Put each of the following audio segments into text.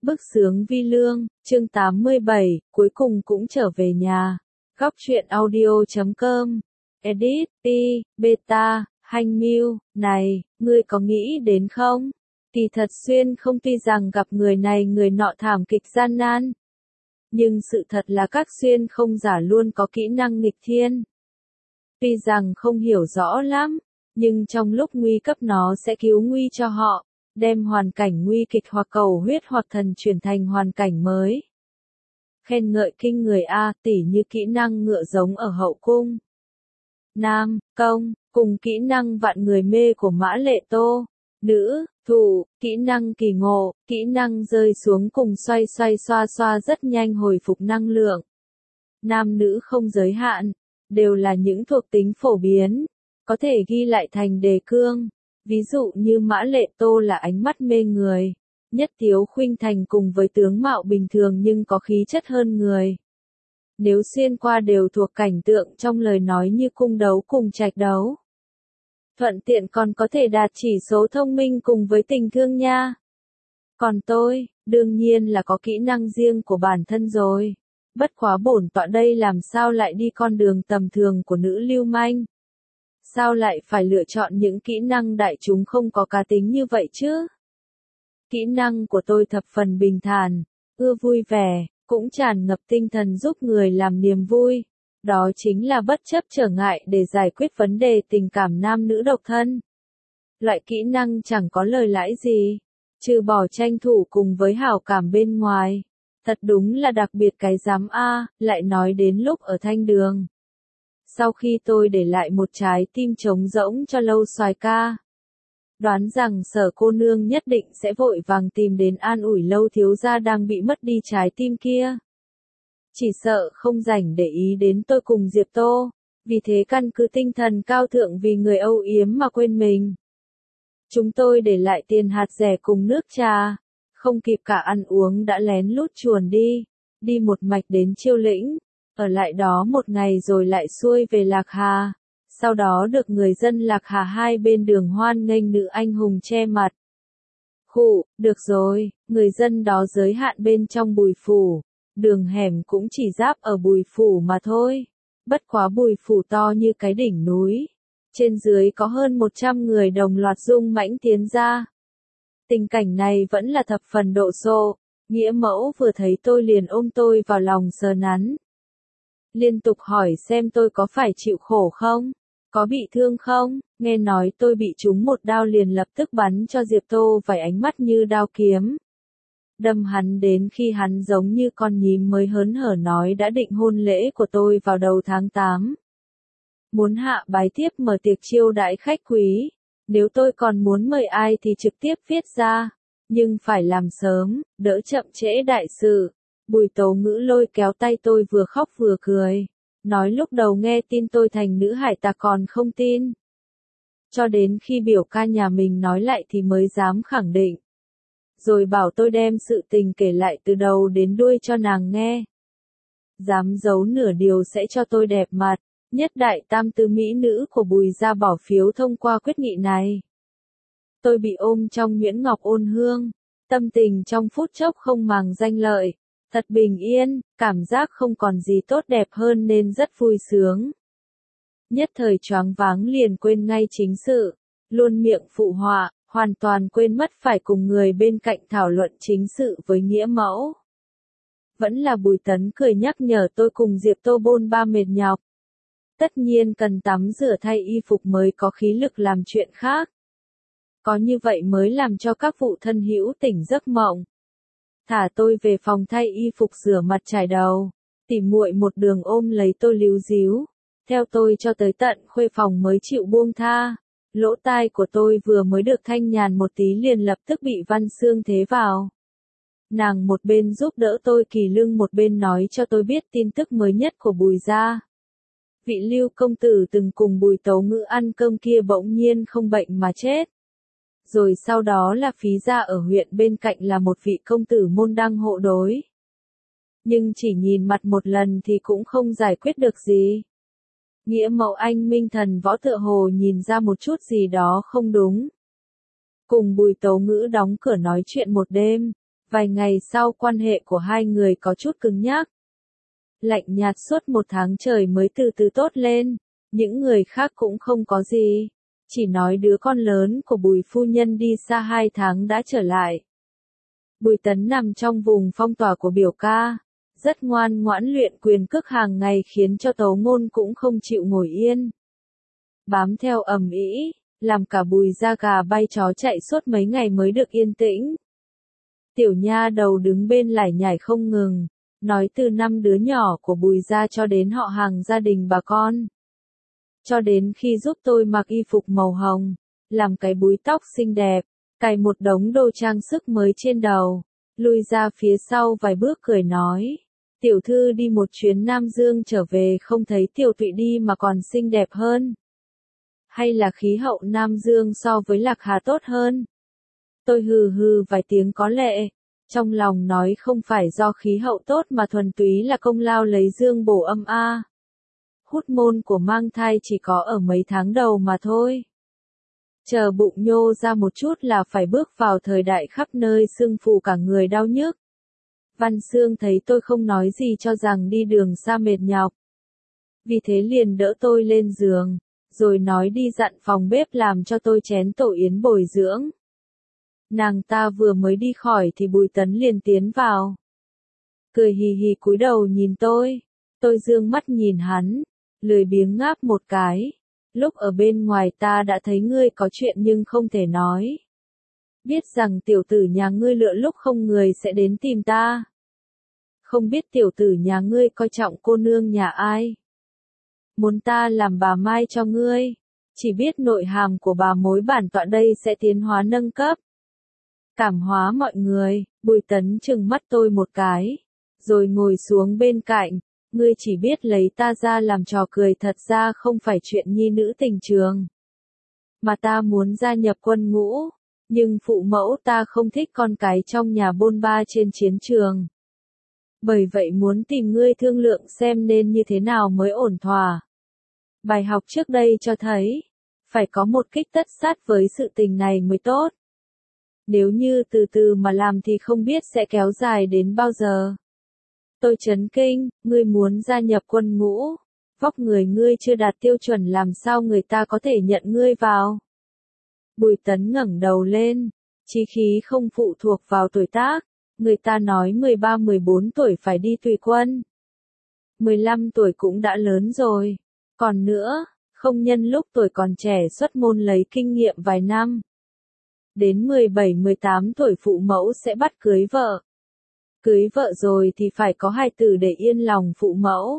Bức xướng vi lương, chương 87, cuối cùng cũng trở về nhà. Góc truyện audio.com. Edit, beta, Hành Miu, này, ngươi có nghĩ đến không? Kỳ thật Xuyên không tuy rằng gặp người này người nọ thảm kịch gian nan. Nhưng sự thật là các Xuyên không giả luôn có kỹ năng nghịch thiên. Tuy rằng không hiểu rõ lắm, nhưng trong lúc nguy cấp nó sẽ cứu nguy cho họ, đem hoàn cảnh nguy kịch hoặc cầu huyết hoặc thần chuyển thành hoàn cảnh mới. Khen ngợi kinh người A, tỉ như kỹ năng ngựa giống ở hậu cung. Nam, công, cùng kỹ năng vạn người mê của Mã Lệ Tô. Nữ, thủ, kỹ năng kỳ ngộ, kỹ năng rơi xuống cùng xoay xoa xoa rất nhanh hồi phục năng lượng. Nam nữ không giới hạn, đều là những thuộc tính phổ biến, có thể ghi lại thành đề cương. Ví dụ như Mã Lệ Tô là ánh mắt mê người, Nhất Tiếu Khuynh Thành cùng với tướng mạo bình thường nhưng có khí chất hơn người. Nếu xuyên qua đều thuộc cảnh tượng trong lời nói như cung đấu cùng trạch đấu. Thuận tiện còn có thể đạt chỉ số thông minh cùng với tình thương nha. Còn tôi, đương nhiên là có kỹ năng riêng của bản thân rồi. Bất quá bổn tọa đây làm sao lại đi con đường tầm thường của nữ lưu manh. Sao lại phải lựa chọn những kỹ năng đại chúng không có cá tính như vậy chứ? Kỹ năng của tôi thập phần bình thản, ưa vui vẻ, cũng tràn ngập tinh thần giúp người làm niềm vui. Đó chính là bất chấp trở ngại để giải quyết vấn đề tình cảm nam nữ độc thân. Loại kỹ năng chẳng có lời lãi gì, trừ bỏ tranh thủ cùng với hảo cảm bên ngoài. Thật đúng là đặc biệt cái giám A, lại nói đến lúc ở Thanh Đường. Sau khi tôi để lại một trái tim trống rỗng cho Lâu Soái ca. Đoán rằng Sở cô nương nhất định sẽ vội vàng tìm đến an ủi Lâu thiếu gia đang bị mất đi trái tim kia. Chỉ sợ không rảnh để ý đến tôi cùng Diệp Tô, vì thế căn cứ tinh thần cao thượng vì người âu yếm mà quên mình. Chúng tôi để lại tiền hạt rẻ cùng nước trà, không kịp cả ăn uống đã lén lút chuồn đi một mạch đến Chiêu Lĩnh. Ở lại đó một ngày rồi lại xuôi về Lạc Hà, sau đó được người dân Lạc Hà hai bên đường hoan nghênh nữ anh hùng che mặt. Khụ, được rồi, người dân đó giới hạn bên trong Bùi Phủ, đường hẻm cũng chỉ giáp ở Bùi Phủ mà thôi. Bất quá Bùi Phủ to như cái đỉnh núi, trên dưới có hơn 100 người đồng loạt dung mãnh tiến ra. Tình cảnh này vẫn là thập phần độ sộ, nghĩa mẫu vừa thấy tôi liền ôm tôi vào lòng sờ nắn. Liên tục hỏi xem tôi có phải chịu khổ không, có bị thương không, nghe nói tôi bị trúng một đao liền lập tức bắn cho Diệp Tô vài ánh mắt như đao kiếm. Đâm hắn đến khi hắn giống như con nhím mới hớn hở nói đã định hôn lễ của tôi vào đầu tháng 8. Muốn hạ bái tiếp mở tiệc chiêu đãi khách quý, nếu tôi còn muốn mời ai thì trực tiếp viết ra, nhưng phải làm sớm, đỡ chậm trễ đại sự. Bùi Tố Ngữ lôi kéo tay tôi vừa khóc vừa cười, nói lúc đầu nghe tin tôi thành nữ hải tặc còn không tin. Cho đến khi biểu ca nhà mình nói lại thì mới dám khẳng định. Rồi bảo tôi đem sự tình kể lại từ đầu đến đuôi cho nàng nghe. Dám giấu nửa điều sẽ cho tôi đẹp mặt, nhất đại tam tứ mỹ nữ của Bùi gia bỏ phiếu thông qua quyết nghị này. Tôi bị ôm trong nhuyễn ngọc ôn hương, tâm tình trong phút chốc không màng danh lợi. Thật bình yên, cảm giác không còn gì tốt đẹp hơn nên rất vui sướng. Nhất thời choáng váng liền quên ngay chính sự, luôn miệng phụ họa, hoàn toàn quên mất phải cùng người bên cạnh thảo luận chính sự với nghĩa mẫu. Vẫn là Bùi Tấn cười nhắc nhở tôi cùng Diệp Tô bôn ba mệt nhọc. Tất nhiên cần tắm rửa thay y phục mới có khí lực làm chuyện khác. Có như vậy mới làm cho các vụ thân hữu tỉnh giấc mộng. Thả tôi về phòng thay y phục rửa mặt chải đầu, tỉ muội một đường ôm lấy tôi líu díu, theo tôi cho tới tận khuê phòng mới chịu buông tha. Lỗ tai của tôi vừa mới được thanh nhàn một tí liền lập tức bị Văn Xương thế vào. Nàng một bên giúp đỡ tôi kỳ lưng một bên nói cho tôi biết tin tức mới nhất của Bùi gia. Vị Lưu công tử từng cùng Bùi Tố Ngữ ăn cơm kia bỗng nhiên không bệnh mà chết. Rồi sau đó là Phí gia ở huyện bên cạnh là một vị công tử môn đăng hộ đối. Nhưng chỉ nhìn mặt một lần thì cũng không giải quyết được gì. Nghĩa mẫu anh Minh Thần Võ tựa hồ nhìn ra một chút gì đó không đúng. Cùng Bùi Tố Ngữ đóng cửa nói chuyện một đêm, Vài ngày sau quan hệ của hai người có chút cứng nhắc. Lạnh nhạt suốt 1 tháng trời mới từ từ tốt lên, những người khác cũng không có gì. Chỉ nói đứa con lớn của Bùi phu nhân đi xa 2 tháng đã trở lại. Bùi Tấn nằm trong vùng phong tỏa của biểu ca, rất ngoan ngoãn luyện quyền cước hàng ngày khiến cho Tấu Ngôn cũng không chịu ngồi yên. Bám theo ầm ĩ, làm cả Bùi da gà bay chó chạy suốt mấy ngày mới được yên tĩnh. Tiểu nha đầu đứng bên lải nhải không ngừng, nói từ 5 đứa nhỏ của Bùi gia cho đến họ hàng gia đình bà con. Cho đến khi giúp tôi mặc y phục màu hồng, làm cái búi tóc xinh đẹp, cài một đống đồ trang sức mới trên đầu, lui ra phía sau vài bước cười nói. Tiểu thư đi một chuyến Nam Dương trở về không thấy Tiểu Tụy đi mà còn xinh đẹp hơn. Hay là khí hậu Nam Dương so với Lạc Hà tốt hơn? Tôi hừ hừ vài tiếng có lệ, trong lòng nói không phải do khí hậu tốt mà thuần túy là công lao lấy dương bổ âm a. Hút môn của mang thai chỉ có ở mấy tháng đầu mà thôi. Chờ bụng nhô ra một chút là phải bước vào thời đại khắp nơi sưng phù cả người đau nhức. Văn Sương thấy tôi không nói gì cho rằng đi đường xa mệt nhọc. Vì thế liền đỡ tôi lên giường, rồi nói đi dặn phòng bếp làm cho tôi chén tổ yến bồi dưỡng. Nàng ta vừa mới đi khỏi thì Bùi Tấn liền tiến vào. Cười hì hì cúi đầu nhìn tôi dương mắt nhìn hắn, lười biếng ngáp một cái. Lúc ở bên ngoài ta đã thấy ngươi có chuyện nhưng không thể nói. Biết rằng tiểu tử nhà ngươi lựa lúc không người sẽ đến tìm ta. Không biết tiểu tử nhà ngươi coi trọng cô nương nhà ai. Muốn ta làm bà Mai cho ngươi. Chỉ biết nội hàm của bà mối bản tọa đây sẽ tiến hóa nâng cấp. Cảm hóa mọi người, Bùi Tấn trừng mắt tôi một cái. Rồi ngồi xuống bên cạnh. Ngươi chỉ biết lấy ta ra làm trò cười, thật ra không phải chuyện nhi nữ tình trường. Mà ta muốn gia nhập quân ngũ, nhưng phụ mẫu ta không thích con cái trong nhà bôn ba trên chiến trường. Bởi vậy muốn tìm ngươi thương lượng xem nên như thế nào mới ổn thỏa. Bài học trước đây cho thấy, phải có một kích tất sát với sự tình này mới tốt. Nếu như từ từ mà làm thì không biết sẽ kéo dài đến bao giờ. Tôi chấn kinh, ngươi muốn gia nhập quân ngũ, vóc người ngươi chưa đạt tiêu chuẩn làm sao người ta có thể nhận ngươi vào. Bùi Tấn ngẩng đầu lên, chí khí không phụ thuộc vào tuổi tác, người ta nói 13-14 tuổi phải đi tùy quân. 15 tuổi cũng đã lớn rồi, còn nữa, không nhân lúc tuổi còn trẻ xuất môn lấy kinh nghiệm vài năm. Đến 17-18 tuổi phụ mẫu sẽ bắt cưới vợ. Cưới vợ rồi thì phải có hài tử để yên lòng phụ mẫu.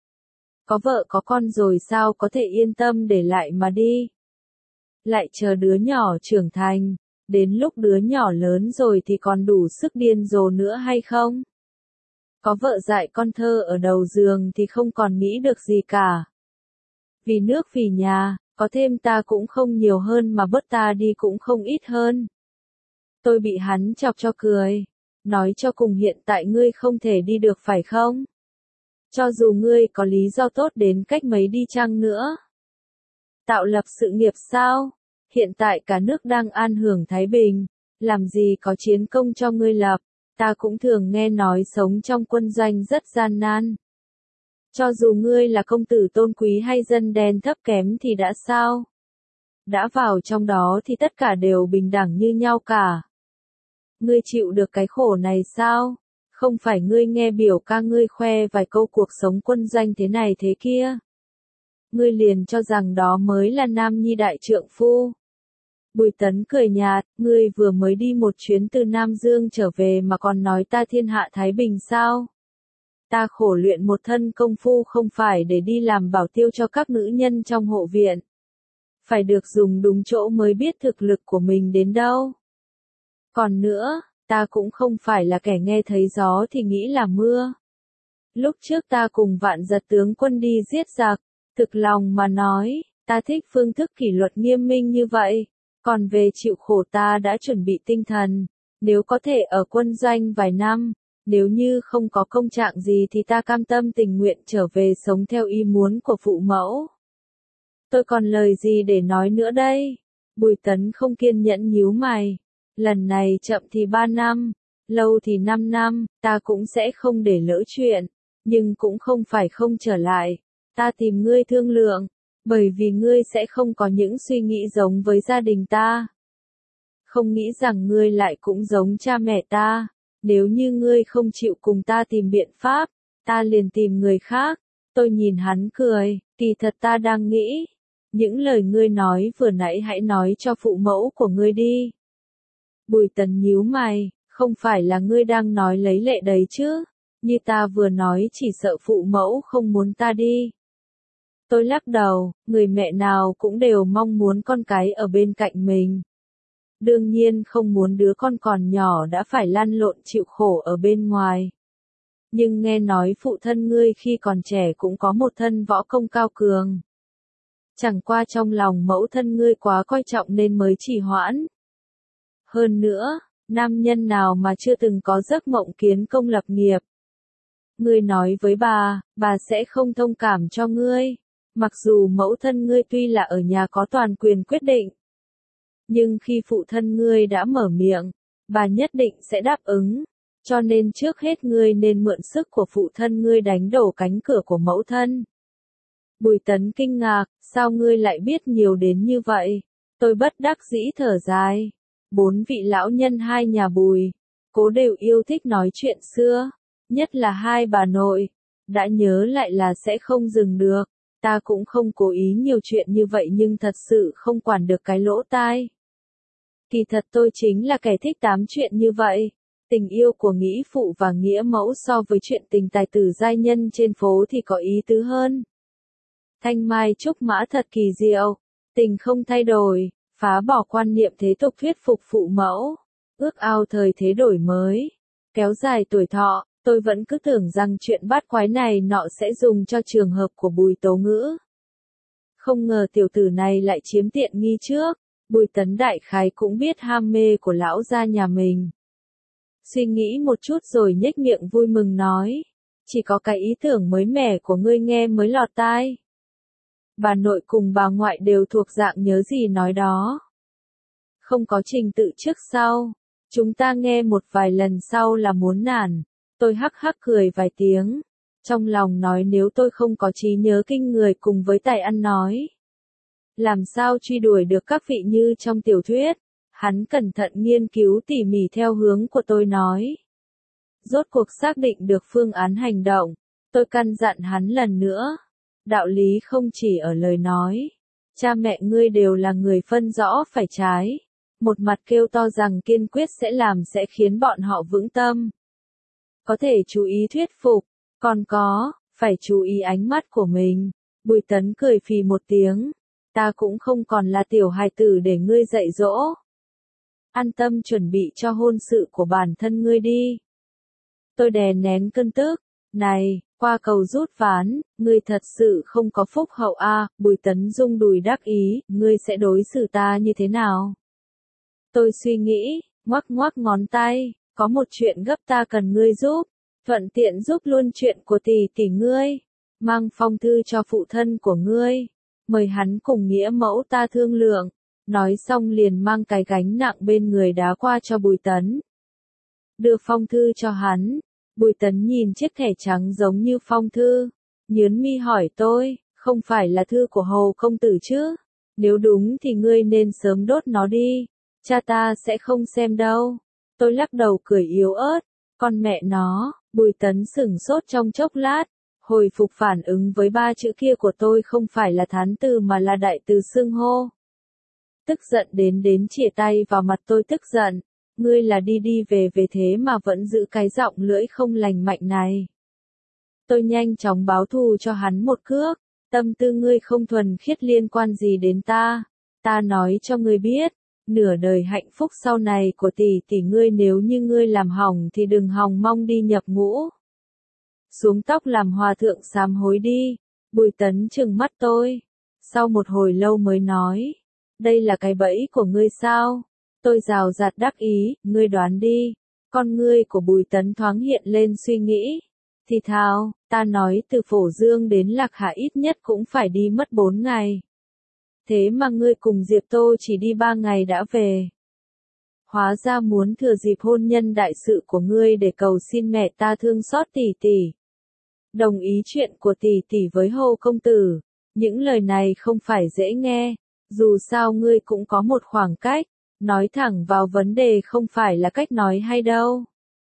Có vợ có con rồi sao có thể yên tâm để lại mà đi. Lại chờ đứa nhỏ trưởng thành, đến lúc đứa nhỏ lớn rồi thì còn đủ sức điên rồ nữa hay không? Có vợ dạy con thơ ở đầu giường thì không còn nghĩ được gì cả. Vì nước vì nhà, có thêm ta cũng không nhiều hơn mà bớt ta đi cũng không ít hơn. Tôi bị hắn chọc cho cười. Nói cho cùng hiện tại ngươi không thể đi được phải không? Cho dù ngươi có lý do tốt đến cách mấy đi chăng nữa. Tạo lập sự nghiệp sao? Hiện tại cả nước đang an hưởng thái bình. Làm gì có chiến công cho ngươi lập? Ta cũng thường nghe nói sống trong quân doanh rất gian nan. Cho dù ngươi là công tử tôn quý hay dân đen thấp kém thì đã sao? Đã vào trong đó thì tất cả đều bình đẳng như nhau cả. Ngươi chịu được cái khổ này sao? Không phải ngươi nghe biểu ca ngươi khoe vài câu cuộc sống quân doanh thế này thế kia. Ngươi liền cho rằng đó mới là nam nhi đại trượng phu. Bùi Tấn cười nhạt, ngươi vừa mới đi một chuyến từ Nam Dương trở về mà còn nói ta thiên hạ thái bình sao? Ta khổ luyện một thân công phu không phải để đi làm bảo tiêu cho các nữ nhân trong hộ viện. Phải được dùng đúng chỗ mới biết thực lực của mình đến đâu. Còn nữa, ta cũng không phải là kẻ nghe thấy gió thì nghĩ là mưa. Lúc trước ta cùng Vạn Giật tướng quân đi giết giặc, thực lòng mà nói, ta thích phương thức kỷ luật nghiêm minh như vậy. Còn về chịu khổ ta đã chuẩn bị tinh thần, nếu có thể ở quân doanh vài năm, nếu như không có công trạng gì thì ta cam tâm tình nguyện trở về sống theo ý muốn của phụ mẫu. Tôi còn lời gì để nói nữa đây? Bùi Tấn không kiên nhẫn nhíu mày. Lần này chậm thì 3 năm, lâu thì 5 năm, ta cũng sẽ không để lỡ chuyện, nhưng cũng không phải không trở lại, ta tìm ngươi thương lượng, bởi vì ngươi sẽ không có những suy nghĩ giống với gia đình ta. Không nghĩ rằng ngươi lại cũng giống cha mẹ ta, nếu như ngươi không chịu cùng ta tìm biện pháp, ta liền tìm người khác. Tôi nhìn hắn cười, kỳ thật ta đang nghĩ, những lời ngươi nói vừa nãy hãy nói cho phụ mẫu của ngươi đi. Bùi Tấn nhíu mày, không phải là ngươi đang nói lấy lệ đấy chứ, như ta vừa nói chỉ sợ phụ mẫu không muốn ta đi. Tôi lắc đầu, người mẹ nào cũng đều mong muốn con cái ở bên cạnh mình. Đương nhiên không muốn đứa con còn nhỏ đã phải lăn lộn chịu khổ ở bên ngoài. Nhưng nghe nói phụ thân ngươi khi còn trẻ cũng có một thân võ công cao cường. Chẳng qua trong lòng mẫu thân ngươi quá coi trọng nên mới trì hoãn. Hơn nữa, nam nhân nào mà chưa từng có giấc mộng kiến công lập nghiệp. Ngươi nói với bà sẽ không thông cảm cho ngươi. Mặc dù mẫu thân ngươi tuy là ở nhà có toàn quyền quyết định. Nhưng khi phụ thân ngươi đã mở miệng, bà nhất định sẽ đáp ứng. Cho nên trước hết ngươi nên mượn sức của phụ thân ngươi đánh đổ cánh cửa của mẫu thân. Bùi Tấn kinh ngạc, sao ngươi lại biết nhiều đến như vậy? Tôi bất đắc dĩ thở dài. 4 vị lão nhân hai nhà Bùi, cố đều yêu thích nói chuyện xưa, nhất là hai bà nội. Đã nhớ lại là sẽ không dừng được, ta cũng không cố ý nhiều chuyện như vậy nhưng thật sự không quản được cái lỗ tai. Kỳ thật tôi chính là kẻ thích tám chuyện như vậy. Tình yêu của nghĩa phụ và nghĩa mẫu so với chuyện tình tài tử giai nhân trên phố thì có ý tứ hơn. Thanh mai trúc mã thật kỳ diệu, tình không thay đổi, phá bỏ quan niệm thế tục thuyết phục phụ mẫu, ước ao thời thế đổi mới, kéo dài tuổi thọ. Tôi vẫn cứ tưởng rằng chuyện bát quái này nọ sẽ dùng cho trường hợp của Bùi Tố Ngữ. Không ngờ tiểu tử này lại chiếm tiện nghi trước. Bùi Tấn đại khái cũng biết ham mê của lão gia nhà mình. Suy nghĩ một chút rồi nhếch miệng vui mừng nói. Chỉ có cái ý tưởng mới mẻ của ngươi nghe mới lọt tai. Bà nội cùng bà ngoại đều thuộc dạng nhớ gì nói đó. Không có trình tự trước sau. Chúng ta nghe một vài lần sau là muốn nản. Tôi hắc hắc cười vài tiếng. Trong lòng nói nếu tôi không có trí nhớ kinh người cùng với tài ăn nói. Làm sao truy đuổi được các vị như trong tiểu thuyết. Hắn cẩn thận nghiên cứu tỉ mỉ theo hướng của tôi nói. Rốt cuộc xác định được phương án hành động. Tôi căn dặn hắn lần nữa. Đạo lý không chỉ ở lời nói. Cha mẹ ngươi đều là người phân rõ phải trái. Một mặt kêu to rằng kiên quyết sẽ làm sẽ khiến bọn họ vững tâm. Có thể chú ý thuyết phục. Còn có, phải chú ý ánh mắt của mình. Bùi Tấn cười phì một tiếng. Ta cũng không còn là tiểu hài tử để ngươi dạy dỗ. An tâm chuẩn bị cho hôn sự của bản thân ngươi đi. Tôi đè nén cơn tức. Này, qua cầu rút ván, ngươi thật sự không có phúc hậu a. Bùi Tấn rung đùi đắc ý, ngươi sẽ đối xử ta như thế nào? Tôi suy nghĩ, ngoắc ngoắc ngón tay, có một chuyện gấp ta cần ngươi giúp, thuận tiện giúp luôn chuyện của tỷ ngươi, mang phong thư cho phụ thân của ngươi, mời hắn cùng nghĩa mẫu ta thương lượng. Nói xong liền mang cái gánh nặng bên người đá qua cho Bùi Tấn. Đưa phong thư cho hắn. Bùi Tấn nhìn chiếc thẻ trắng giống như phong thư. Nhớn mi hỏi tôi, không phải là thư của Hồ công tử chứ? Nếu đúng thì ngươi nên sớm đốt nó đi. Cha ta sẽ không xem đâu. Tôi lắc đầu cười yếu ớt. Con mẹ nó, Bùi Tấn sửng sốt trong chốc lát. Hồi phục phản ứng với 3 chữ kia của tôi không phải là thán từ mà là đại từ xưng hô. Tức giận đến chìa tay vào mặt tôi tức giận. Ngươi là đi về thế mà vẫn giữ cái giọng lưỡi không lành mạnh này. Tôi nhanh chóng báo thù cho hắn một cước. Tâm tư ngươi không thuần khiết liên quan gì đến ta. Ta nói cho ngươi biết. Nửa đời hạnh phúc sau này của tỷ ngươi nếu như ngươi làm hỏng thì đừng hòng mong đi nhập ngũ. Xuống tóc làm hòa thượng sám hối đi. Bùi Tấn trừng mắt tôi. Sau một hồi lâu mới nói. Đây là cái bẫy của ngươi sao? Tôi rào rạt đắc ý, ngươi đoán đi. Con ngươi của Bùi Tấn thoáng hiện lên suy nghĩ. Thì thào, ta nói từ Phổ Dương đến Lạc Hà ít nhất cũng phải đi mất 4 ngày. Thế mà ngươi cùng Diệp Tô chỉ đi 3 ngày đã về. Hóa ra muốn thừa dịp hôn nhân đại sự của ngươi để cầu xin mẹ ta thương xót tỷ tỷ. Đồng ý chuyện của tỷ tỷ với Hồ công tử. Những lời này không phải dễ nghe, dù sao ngươi cũng có một khoảng cách, nói thẳng vào vấn đề không phải là cách nói hay đâu.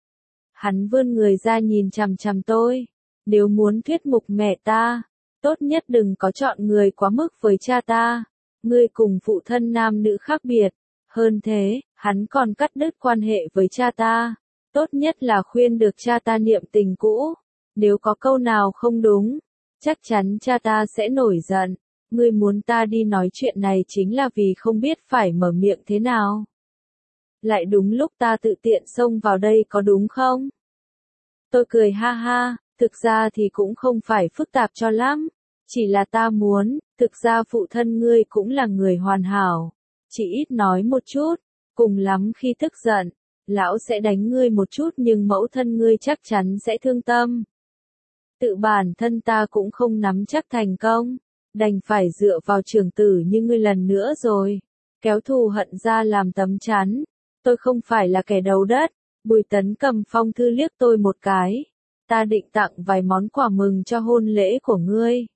Hắn vươn người ra nhìn chằm chằm tôi, nếu muốn thuyết mục mẹ ta, tốt nhất đừng có chọn người quá mức với cha ta, ngươi cùng phụ thân nam nữ khác biệt, hơn thế, hắn còn cắt đứt quan hệ với cha ta, tốt nhất là khuyên được cha ta niệm tình cũ, nếu có câu nào không đúng, chắc chắn cha ta sẽ nổi giận. Ngươi muốn ta đi nói chuyện này chính là vì không biết phải mở miệng thế nào. Lại đúng lúc ta tự tiện xông vào đây có đúng không? Tôi cười ha ha, thực ra thì cũng không phải phức tạp cho lắm. Chỉ là ta muốn, thực ra phụ thân ngươi cũng là người hoàn hảo. Chỉ ít nói một chút, cùng lắm khi tức giận, lão sẽ đánh ngươi một chút nhưng mẫu thân ngươi chắc chắn sẽ thương tâm. Tự bản thân ta cũng không nắm chắc thành công, đành phải dựa vào trưởng tử như ngươi lần nữa rồi, kéo thù hận ra làm tấm chắn. Tôi không phải là kẻ đầu đất. Bùi Tấn cầm phong thư liếc tôi một cái. Ta định tặng vài món quà mừng cho hôn lễ của ngươi.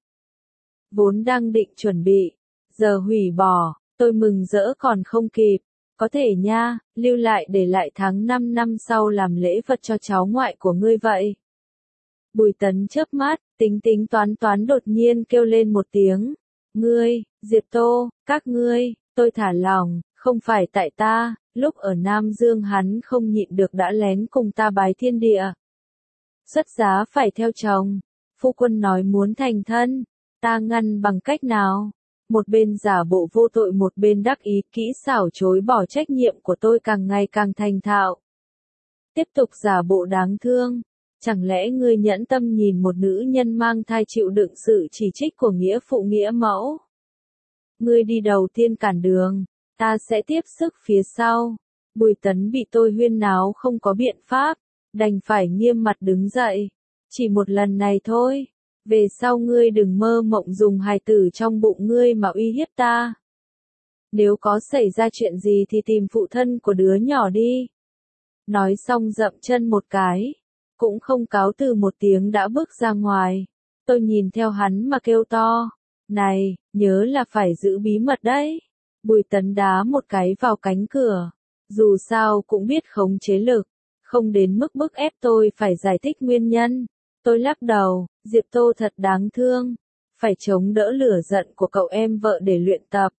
Vốn đang định chuẩn bị, giờ hủy bỏ, tôi mừng rỡ còn không kịp. Có thể nha, lưu lại để lại tháng 5 năm sau làm lễ vật cho cháu ngoại của ngươi vậy. Bùi Tấn chớp mắt, tính tính toán toán đột nhiên kêu lên một tiếng. Ngươi, Diệp Tô, các ngươi, tôi thả lòng, không phải tại ta, lúc ở Nam Dương hắn không nhịn được đã lén cùng ta bái thiên địa. Xuất giá phải theo chồng, phu quân nói muốn thành thân, ta ngăn bằng cách nào? Một bên giả bộ vô tội một bên đắc ý kỹ xảo chối bỏ trách nhiệm của tôi càng ngày càng thành thạo. Tiếp tục giả bộ đáng thương. Chẳng lẽ ngươi nhẫn tâm nhìn một nữ nhân mang thai chịu đựng sự chỉ trích của nghĩa phụ nghĩa mẫu? Ngươi đi đầu tiên cản đường, ta sẽ tiếp sức phía sau. Bùi Tấn bị tôi huyên náo không có biện pháp, đành phải nghiêm mặt đứng dậy. Chỉ một lần này thôi, về sau ngươi đừng mơ mộng dùng hài tử trong bụng ngươi mà uy hiếp ta. Nếu có xảy ra chuyện gì thì tìm phụ thân của đứa nhỏ đi. Nói xong dậm chân một cái, cũng không cáo từ một tiếng đã bước ra ngoài. Tôi nhìn theo hắn mà kêu to, này, nhớ là phải giữ bí mật đấy. Bùi Tấn đá một cái vào cánh cửa, dù sao cũng biết khống chế lực, không đến mức bức ép tôi phải giải thích nguyên nhân. Tôi lắc đầu, Diệp Tô thật đáng thương, phải chống đỡ lửa giận của cậu em vợ để luyện tập.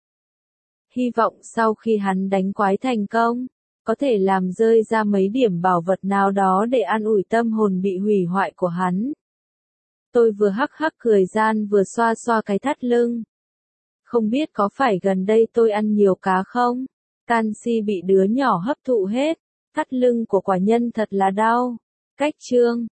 Hy vọng sau khi hắn đánh quái thành công, có thể làm rơi ra mấy điểm bảo vật nào đó để an ủi tâm hồn bị hủy hoại của hắn. Tôi vừa hắc hắc cười gian vừa xoa xoa cái thắt lưng. Không biết có phải gần đây tôi ăn nhiều cá không? Canxi bị đứa nhỏ hấp thụ hết, thắt lưng của quả nhân thật là đau. Cách chương